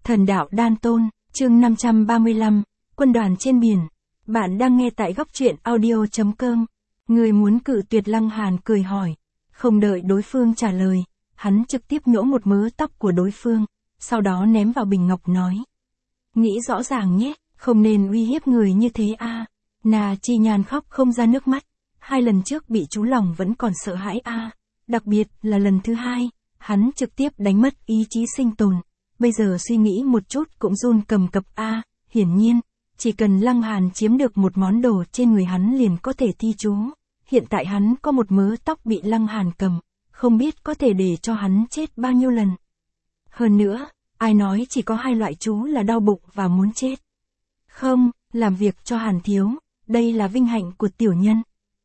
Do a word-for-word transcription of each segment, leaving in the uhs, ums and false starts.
Thần đạo đan tôn, chương năm trăm ba mươi lăm, quân đoàn trên biển. Bạn đang nghe tại góc truyện audio.com. Người muốn cự tuyệt Lăng Hàn cười hỏi. Không đợi đối phương trả lời, hắn trực tiếp nhổ một mớ tóc của đối phương, sau đó ném vào bình ngọc nói. Nghĩ rõ ràng nhé, không nên uy hiếp người như thế a. À. Na Chi Nhan khóc không ra nước mắt, hai lần trước bị chú lòng vẫn còn sợ hãi a. À. Đặc biệt là lần thứ hai, hắn trực tiếp đánh mất ý chí sinh tồn. Bây giờ suy nghĩ một chút cũng run cầm cập a. À. Hiển nhiên, chỉ cần Lăng Hàn chiếm được một món đồ trên người hắn liền có thể thi chú. Hiện tại hắn có một mớ tóc bị Lăng Hàn cầm, không biết có thể để cho hắn chết bao nhiêu lần. Hơn nữa, ai nói chỉ có hai loại chú là đau bụng và muốn chết. Không, làm việc cho Hàn thiếu, đây là vinh hạnh của tiểu nhân.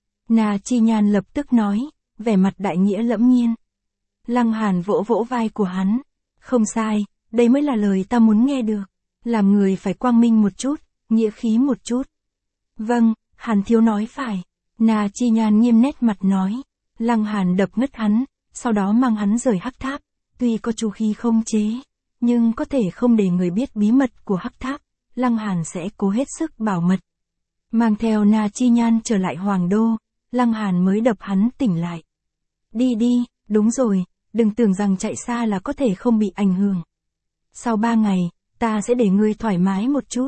Na Chi Nhan lập tức nói, vẻ mặt đại nghĩa lẫm nhiên. Lăng Hàn vỗ vỗ vai của hắn. Không sai, đây mới là lời ta muốn nghe được. Làm người phải quang minh một chút, nghĩa khí một chút. Vâng, Hàn thiếu nói phải. Na Chi Nhan nghiêm nét mặt nói. Lăng Hàn đập ngất hắn, sau đó mang hắn rời hắc tháp. Tuy có chú khí không chế, nhưng có thể không để người biết bí mật của hắc tháp. Lăng Hàn sẽ cố hết sức bảo mật. Mang theo Na Chi Nhan trở lại Hoàng Đô, Lăng Hàn mới đập hắn tỉnh lại. Đi đi, đúng rồi, đừng tưởng rằng chạy xa là có thể không bị ảnh hưởng. Sau ba ngày, ta sẽ để ngươi thoải mái một chút.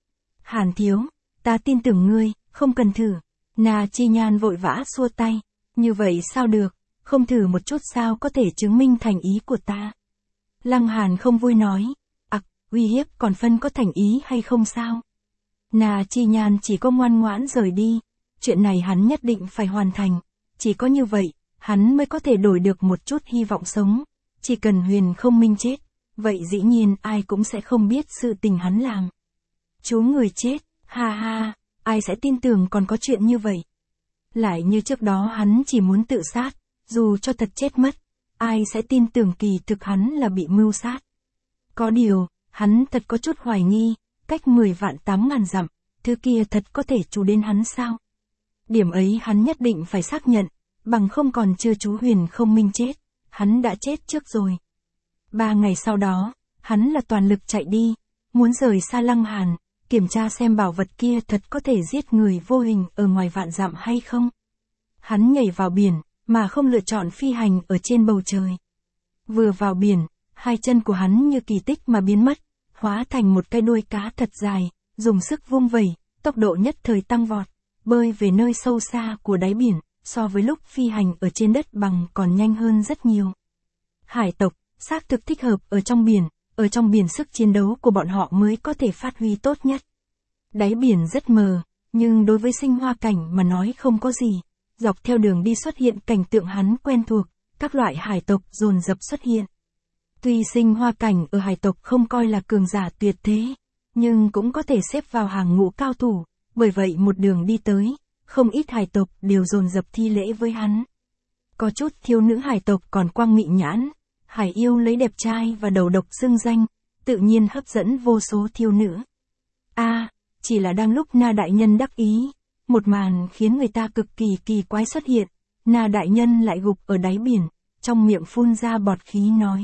Hàn thiếu, ta tin tưởng ngươi, không cần thử. Na Chi Nhan vội vã xua tay. Như vậy sao được, không thử một chút sao có thể chứng minh thành ý của ta. Lăng Hàn không vui nói. Ặc, uy hiếp còn phân có thành ý hay không sao? Na Chi Nhan chỉ có ngoan ngoãn rời đi. Chuyện này hắn nhất định phải hoàn thành. Chỉ có như vậy, hắn mới có thể đổi được một chút hy vọng sống. Chỉ cần Huyền Không Minh chết, vậy dĩ nhiên ai cũng sẽ không biết sự tình hắn làm. Chú người chết, ha ha, ai sẽ tin tưởng còn có chuyện như vậy. Lại như trước đó hắn chỉ muốn tự sát, dù cho thật chết mất, ai sẽ tin tưởng kỳ thực hắn là bị mưu sát. Có điều, hắn thật có chút hoài nghi, cách mười vạn tám ngàn dặm, thứ kia thật có thể chú đến hắn sao? Điểm ấy hắn nhất định phải xác nhận, bằng không còn chưa chú Huyền Không Minh chết, hắn đã chết trước rồi. Ba ngày sau đó, hắn là toàn lực chạy đi, muốn rời xa Lăng Hàn, kiểm tra xem bảo vật kia thật có thể giết người vô hình ở ngoài vạn dặm hay không. Hắn nhảy vào biển, mà không lựa chọn phi hành ở trên bầu trời. Vừa vào biển, hai chân của hắn như kỳ tích mà biến mất, hóa thành một cái đuôi cá thật dài, dùng sức vung vẩy, tốc độ nhất thời tăng vọt, bơi về nơi sâu xa của đáy biển, so với lúc phi hành ở trên đất bằng còn nhanh hơn rất nhiều. Hải tộc, xác thực thích hợp ở trong biển, ở trong biển sức chiến đấu của bọn họ mới có thể phát huy tốt nhất. Đáy biển rất mờ, nhưng đối với Sinh Hoa Cảnh mà nói không có gì. Dọc theo đường đi xuất hiện cảnh tượng hắn quen thuộc, các loại hải tộc dồn dập xuất hiện. Tuy Sinh Hoa Cảnh ở hải tộc không coi là cường giả tuyệt thế, nhưng cũng có thể xếp vào hàng ngũ cao thủ, bởi vậy một đường đi tới, không ít hải tộc đều dồn dập thi lễ với hắn. Có chút thiếu nữ hải tộc còn quang mị nhãn, hải yêu lấy đẹp trai và đầu độc xưng danh, tự nhiên hấp dẫn vô số thiếu nữ. A, à, chỉ là đang lúc Na đại nhân đắc ý, một màn khiến người ta cực kỳ kỳ quái xuất hiện. Na đại nhân lại gục ở đáy biển, trong miệng phun ra bọt khí nói.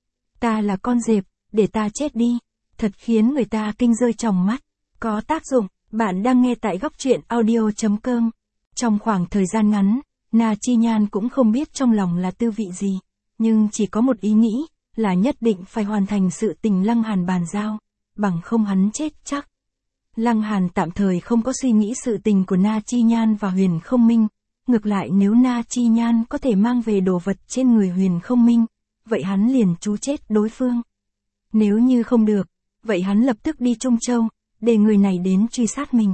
Ta là con dẹp, để ta chết đi. Thật khiến người ta kinh rơi trong mắt. Có tác dụng, bạn đang nghe tại góc truyện audio.com. Trong khoảng thời gian ngắn, Na Chi Nhan cũng không biết trong lòng là tư vị gì, nhưng chỉ có một ý nghĩ, là nhất định phải hoàn thành sự tình Lăng Hàn bàn giao, bằng không hắn chết chắc. Lăng Hàn tạm thời không có suy nghĩ sự tình của Na Chi Nhan và Huyền Không Minh, ngược lại nếu Na Chi Nhan có thể mang về đồ vật trên người Huyền Không Minh, vậy hắn liền chú chết đối phương. Nếu như không được, vậy hắn lập tức đi Trung Châu, để người này đến truy sát mình.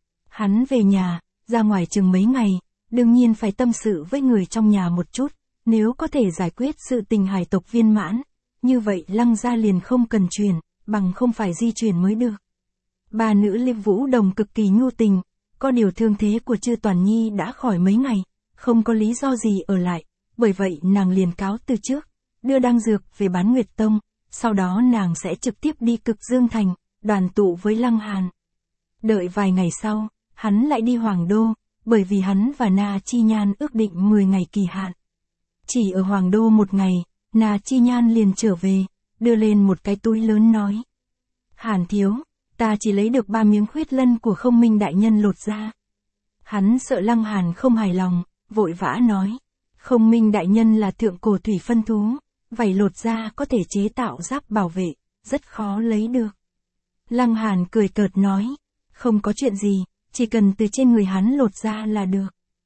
Hắn về nhà, ra ngoài chừng mấy ngày, đương nhiên phải tâm sự với người trong nhà một chút, nếu có thể giải quyết sự tình hải tộc viên mãn, như vậy Lăng gia liền không cần truyền, bằng không phải di chuyển mới được. Ba nữ Liệp Vũ Đồng cực kỳ nhu tình, có điều thương thế của Chư Toàn Nhi đã khỏi mấy ngày, không có lý do gì ở lại, bởi vậy nàng liền cáo từ trước, đưa đan dược về Bán Nguyệt Tông, sau đó nàng sẽ trực tiếp đi Cực Dương Thành, đoàn tụ với Lăng Hàn. Đợi vài ngày sau, hắn lại đi Hoàng Đô, bởi vì hắn và Na Chi Nhan ước định mười ngày kỳ hạn. Chỉ ở Hoàng Đô một ngày, Na Chi Nhan liền trở về, đưa lên một cái túi lớn nói. Hàn thiếu, ta chỉ lấy được ba miếng khuyết lân của Không Minh đại nhân lột ra. Hắn sợ Lăng Hàn không hài lòng, vội vã nói. Không Minh đại nhân là thượng cổ thủy phân thú, vảy lột ra có thể chế tạo giáp bảo vệ, rất khó lấy được. Lăng Hàn cười cợt nói. Không có chuyện gì, chỉ cần từ trên người hắn lột ra là được.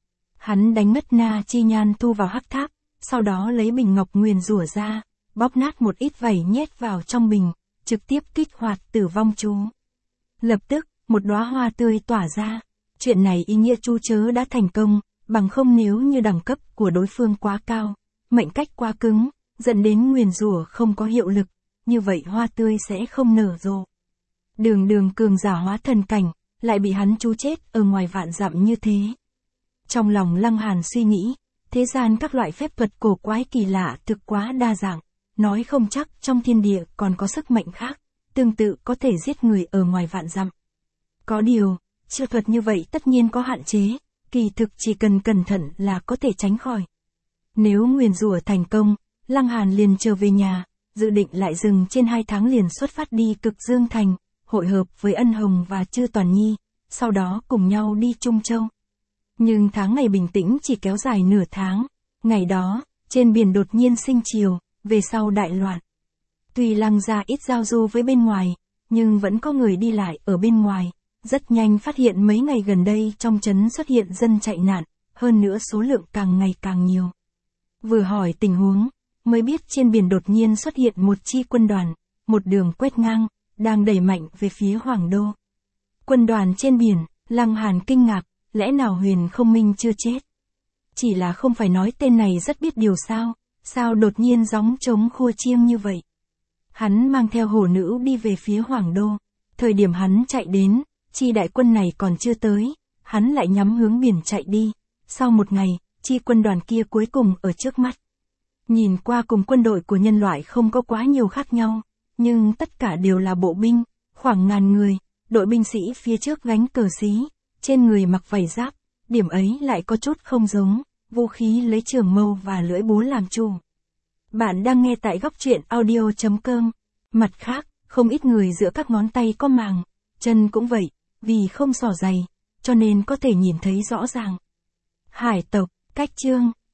Hắn đánh mất Na Chi Nhan thu vào hắc tháp, sau đó lấy bình ngọc nguyền rủa ra, bóp nát một ít vảy nhét vào trong bình, trực tiếp kích hoạt tử vong chú. Lập tức, một đóa hoa tươi tỏa ra. Chuyện này ý nghĩa chú chớ đã thành công, bằng không nếu như đẳng cấp của đối phương quá cao, mệnh cách quá cứng, dẫn đến nguyền rủa không có hiệu lực, như vậy hoa tươi sẽ không nở rộ. Đường đường cường giả hóa thần cảnh, lại bị hắn chú chết ở ngoài vạn dặm như thế. Trong lòng Lăng Hàn suy nghĩ, thế gian các loại phép thuật cổ quái kỳ lạ thực quá đa dạng, nói không chắc trong thiên địa còn có sức mạnh khác, tương tự có thể giết người ở ngoài vạn dặm. Có điều, chiêu thuật như vậy tất nhiên có hạn chế, kỳ thực chỉ cần cẩn thận là có thể tránh khỏi. Nếu nguyền rủa thành công, Lăng Hàn liền trở về nhà, dự định lại dừng trên hai tháng liền xuất phát đi Cực Dương Thành, hội hợp với Ân Hồng và Chư Toàn Nhi, sau đó cùng nhau đi Trung Châu. Nhưng tháng ngày bình tĩnh chỉ kéo dài nửa tháng, ngày đó, trên biển đột nhiên sinh chiều, về sau đại loạn. Tuy Lăng gia ít giao du với bên ngoài, nhưng vẫn có người đi lại ở bên ngoài, rất nhanh phát hiện mấy ngày gần đây trong trấn xuất hiện dân chạy nạn, hơn nữa số lượng càng ngày càng nhiều. Vừa hỏi tình huống, mới biết trên biển đột nhiên xuất hiện một chi quân đoàn, một đường quét ngang, đang đẩy mạnh về phía Hoàng Đô. Quân đoàn trên biển, Lăng Hàn kinh ngạc, lẽ nào Huyền Không Minh chưa chết? Chỉ là không phải nói tên này rất biết điều sao, sao đột nhiên gióng trống khua chiêng như vậy? Hắn mang theo hổ nữ đi về phía Hoàng Đô, thời điểm hắn chạy đến, chi đại quân này còn chưa tới, hắn lại nhắm hướng biển chạy đi, sau một ngày, chi quân đoàn kia cuối cùng ở trước mắt. Nhìn qua cùng quân đội của nhân loại không có quá nhiều khác nhau, nhưng tất cả đều là bộ binh, khoảng ngàn người, đội binh sĩ phía trước gánh cờ xí, trên người mặc vảy giáp, điểm ấy lại có chút không giống, vũ khí lấy trường mâu và lưỡi búa làm chủ. Bạn đang nghe tại góc truyện audio chấm com. Mặt khác, không ít người giữa các ngón tay có màng, chân cũng vậy, vì không xỏ giày, cho nên có thể nhìn thấy rõ ràng. Hải tộc, cách chương,